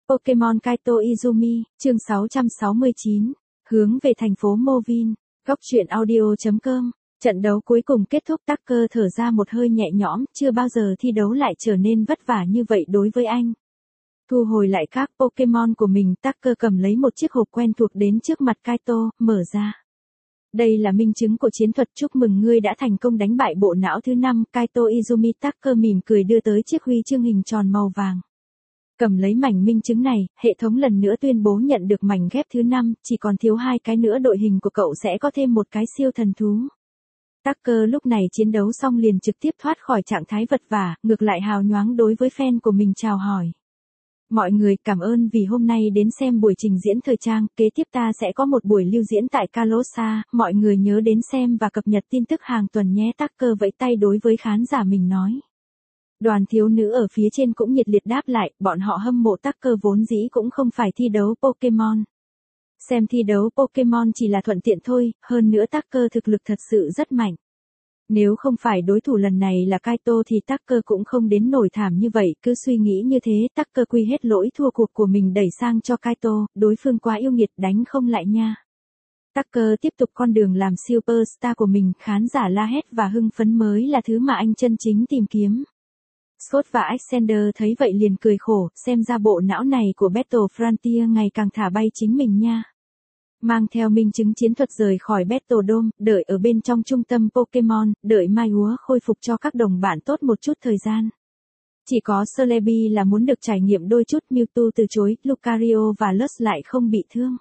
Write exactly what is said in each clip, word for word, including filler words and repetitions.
Pokemon Kaito Izumi, chương sáu trăm sáu mươi chín, hướng về thành phố Movin, góc truyện audio.com. Trận đấu cuối cùng kết thúc, Tucker thở ra một hơi nhẹ nhõm, chưa bao giờ thi đấu lại trở nên vất vả như vậy đối với anh. Thu hồi lại các Pokemon của mình, Tucker cầm lấy một chiếc hộp quen thuộc đến trước mặt Kaito, mở ra. Đây là minh chứng của chiến thuật, chúc mừng ngươi đã thành công đánh bại bộ não thứ năm, Kaito Izumi. Tucker mỉm cười đưa tới chiếc huy chương hình tròn màu vàng. Cầm lấy mảnh minh chứng này, hệ thống lần nữa tuyên bố nhận được mảnh ghép thứ năm, chỉ còn thiếu hai cái nữa đội hình của cậu sẽ có thêm một cái siêu thần thú. Tucker lúc này chiến đấu xong liền trực tiếp thoát khỏi trạng thái vật vã, ngược lại hào nhoáng đối với fan của mình chào hỏi. Mọi người cảm ơn vì hôm nay đến xem buổi trình diễn thời trang, kế tiếp ta sẽ có một buổi lưu diễn tại Calosa, mọi người nhớ đến xem và cập nhật tin tức hàng tuần nhé. Tucker vẫy tay đối với khán giả mình nói. Đoàn thiếu nữ ở phía trên cũng nhiệt liệt đáp lại, bọn họ hâm mộ Tucker vốn dĩ cũng không phải thi đấu Pokemon. Xem thi đấu Pokemon chỉ là thuận tiện thôi, hơn nữa Tucker thực lực thật sự rất mạnh. Nếu không phải đối thủ lần này là Kaito thì Tucker cũng không đến nổi thảm như vậy, cứ suy nghĩ như thế, Tucker quy hết lỗi thua cuộc của mình đẩy sang cho Kaito, đối phương quá yêu nghiệt đánh không lại nha. Tucker tiếp tục con đường làm superstar của mình, khán giả la hét và hưng phấn mới là thứ mà anh chân chính tìm kiếm. Scott và Alexander thấy vậy liền cười khổ, xem ra bộ não này của Battle Frontier ngày càng thả bay chính mình nha. Mang theo minh chứng chiến thuật rời khỏi Battle Dome, đợi ở bên trong trung tâm Pokemon, đợi Mai Úa khôi phục cho các đồng bạn tốt một chút thời gian. Chỉ có Celebi là muốn được trải nghiệm đôi chút, Mewtwo từ chối, Lucario và Lux lại không bị thương.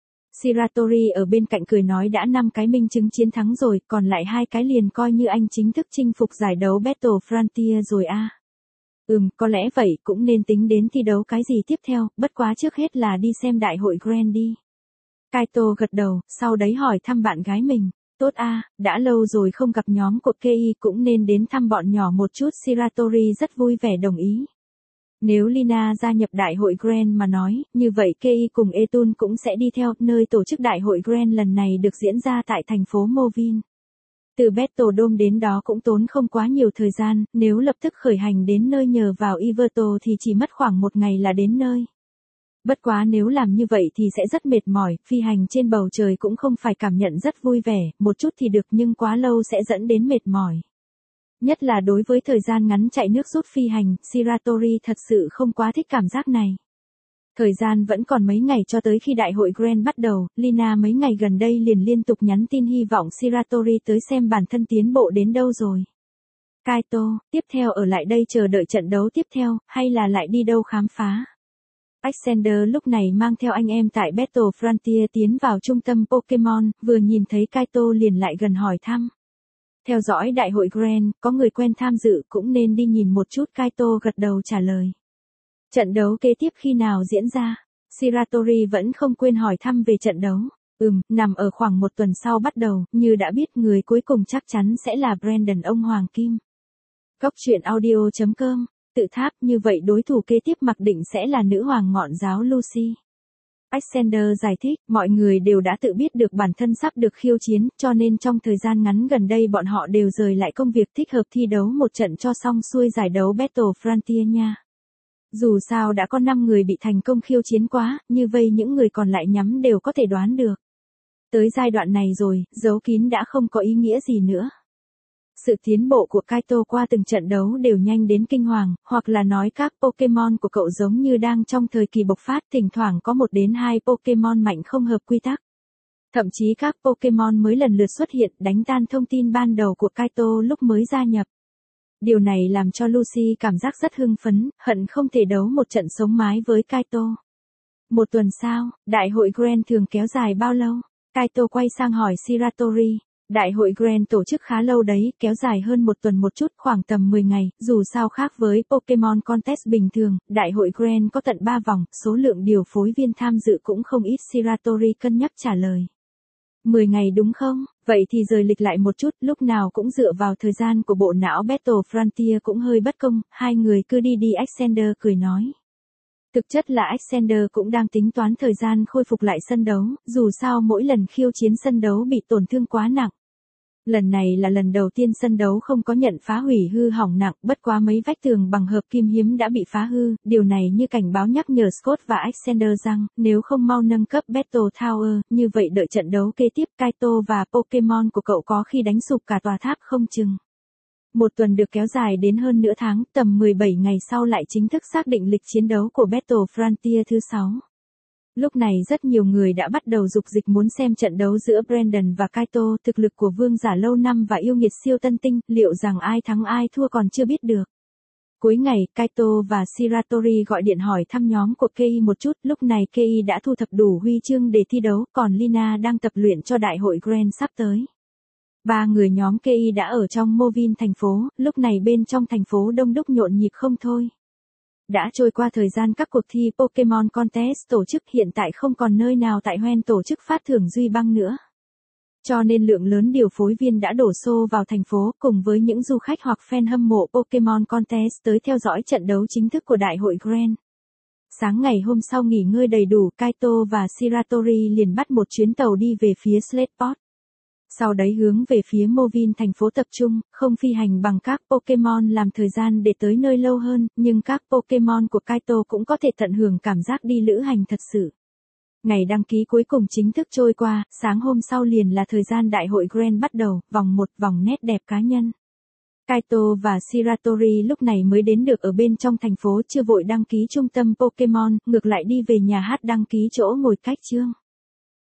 Shiratori ở bên cạnh cười nói đã năm cái minh chứng chiến thắng rồi, còn lại hai cái liền coi như anh chính thức chinh phục giải đấu Battle Frontier rồi a. À. Ừm, có lẽ vậy, cũng nên tính đến thi đấu cái gì tiếp theo, bất quá trước hết là đi xem đại hội Grand đi. Kaito gật đầu, sau đấy hỏi thăm bạn gái mình. Tốt a, à, đã lâu rồi không gặp nhóm của Kei, cũng nên đến thăm bọn nhỏ một chút. Shiratori rất vui vẻ đồng ý. Nếu Lina gia nhập đại hội Grand mà nói, như vậy Kei cùng Etun cũng sẽ đi theo, nơi tổ chức đại hội Grand lần này được diễn ra tại thành phố Movin. Từ Battle Dome đến đó cũng tốn không quá nhiều thời gian, nếu lập tức khởi hành đến nơi nhờ vào Everto thì chỉ mất khoảng một ngày là đến nơi. Bất quá nếu làm như vậy thì sẽ rất mệt mỏi, phi hành trên bầu trời cũng không phải cảm nhận rất vui vẻ, một chút thì được nhưng quá lâu sẽ dẫn đến mệt mỏi. Nhất là đối với thời gian ngắn chạy nước rút phi hành, Shiratori thật sự không quá thích cảm giác này. Thời gian vẫn còn mấy ngày cho tới khi đại hội Grand bắt đầu, Lina mấy ngày gần đây liền liên tục nhắn tin hy vọng Shiratori tới xem bản thân tiến bộ đến đâu rồi. Kaito, tiếp theo ở lại đây chờ đợi trận đấu tiếp theo, hay là lại đi đâu khám phá? Alexander lúc này mang theo anh em tại Battle Frontier tiến vào trung tâm Pokemon, vừa nhìn thấy Kaito liền lại gần hỏi thăm. Theo dõi đại hội Grand, có người quen tham dự cũng nên đi nhìn một chút. Kaito gật đầu trả lời. Trận đấu kế tiếp khi nào diễn ra? Shiratori vẫn không quên hỏi thăm về trận đấu. Ừm, nằm ở khoảng một tuần sau bắt đầu, như đã biết người cuối cùng chắc chắn sẽ là Brandon ông Hoàng Kim. Góc truyện audio.com. Tự tháp, như vậy đối thủ kế tiếp mặc định sẽ là nữ hoàng ngọn giáo Lucy. Alexander giải thích, mọi người đều đã tự biết được bản thân sắp được khiêu chiến, cho nên trong thời gian ngắn gần đây bọn họ đều rời lại công việc thích hợp thi đấu một trận cho xong xuôi giải đấu Battle Frontier nha. Dù sao đã có năm người bị thành công khiêu chiến quá, như vậy những người còn lại nhắm đều có thể đoán được. Tới giai đoạn này rồi, giấu kín đã không có ý nghĩa gì nữa. Sự tiến bộ của Kaito qua từng trận đấu đều nhanh đến kinh hoàng, hoặc là nói các Pokemon của cậu giống như đang trong thời kỳ bộc phát, thỉnh thoảng có một đến hai Pokemon mạnh không hợp quy tắc. Thậm chí các Pokemon mới lần lượt xuất hiện đánh tan thông tin ban đầu của Kaito lúc mới gia nhập. Điều này làm cho Lucy cảm giác rất hưng phấn, hận không thể đấu một trận sống mái với Kaito. Một tuần sau, đại hội Grand thường kéo dài bao lâu? Kaito quay sang hỏi Shiratori. Đại hội Grand tổ chức khá lâu đấy, kéo dài hơn một tuần một chút, khoảng tầm mười ngày, dù sao khác với Pokemon Contest bình thường, đại hội Grand có tận ba vòng, số lượng điều phối viên tham dự cũng không ít. Shiratori cân nhắc trả lời. mười ngày đúng không? Vậy thì rời lịch lại một chút, lúc nào cũng dựa vào thời gian của bộ não Battle Frontier cũng hơi bất công, hai người cứ đi đi. Alexander cười nói. Thực chất là Alexander cũng đang tính toán thời gian khôi phục lại sân đấu, dù sao mỗi lần khiêu chiến sân đấu bị tổn thương quá nặng. Lần này là lần đầu tiên sân đấu không có nhận phá hủy hư hỏng nặng, bất quá mấy vách tường bằng hợp kim hiếm đã bị phá hư, điều này như cảnh báo nhắc nhở Scott và Alexander rằng, nếu không mau nâng cấp Battle Tower, như vậy đợi trận đấu kế tiếp Kaito và Pokemon của cậu có khi đánh sụp cả tòa tháp không chừng. Một tuần được kéo dài đến hơn nửa tháng, tầm mười bảy ngày sau lại chính thức xác định lịch chiến đấu của Battle Frontier thứ sáu. Lúc này rất nhiều người đã bắt đầu dục dịch muốn xem trận đấu giữa Brandon và Kaito, thực lực của vương giả lâu năm và yêu nghiệt siêu tân tinh, liệu rằng ai thắng ai thua còn chưa biết được. Cuối ngày, Kaito và Shiratori gọi điện hỏi thăm nhóm của Kei một chút, lúc này Kei đã thu thập đủ huy chương để thi đấu, còn Lina đang tập luyện cho đại hội Grand sắp tới. Ba người nhóm Kei đã ở trong Movin thành phố, lúc này bên trong thành phố đông đúc nhộn nhịp không thôi. Đã trôi qua thời gian các cuộc thi Pokemon Contest tổ chức, hiện tại không còn nơi nào tại Hoenn tổ chức phát thưởng duy băng nữa. Cho nên lượng lớn điều phối viên đã đổ xô vào thành phố cùng với những du khách hoặc fan hâm mộ Pokemon Contest tới theo dõi trận đấu chính thức của đại hội Grand. Sáng ngày hôm sau nghỉ ngơi đầy đủ, Kaito và Shiratori liền bắt một chuyến tàu đi về phía Slateport. Sau đấy hướng về phía Movin thành phố tập trung, không phi hành bằng các Pokemon làm thời gian để tới nơi lâu hơn, nhưng các Pokemon của Kaito cũng có thể tận hưởng cảm giác đi lữ hành thật sự. Ngày đăng ký cuối cùng chính thức trôi qua, sáng hôm sau liền là thời gian đại hội Grand bắt đầu, vòng một vòng nét đẹp cá nhân. Kaito và Shiratori lúc này mới đến được ở bên trong thành phố, chưa vội đăng ký trung tâm Pokemon, ngược lại đi về nhà hát đăng ký chỗ ngồi cách chương.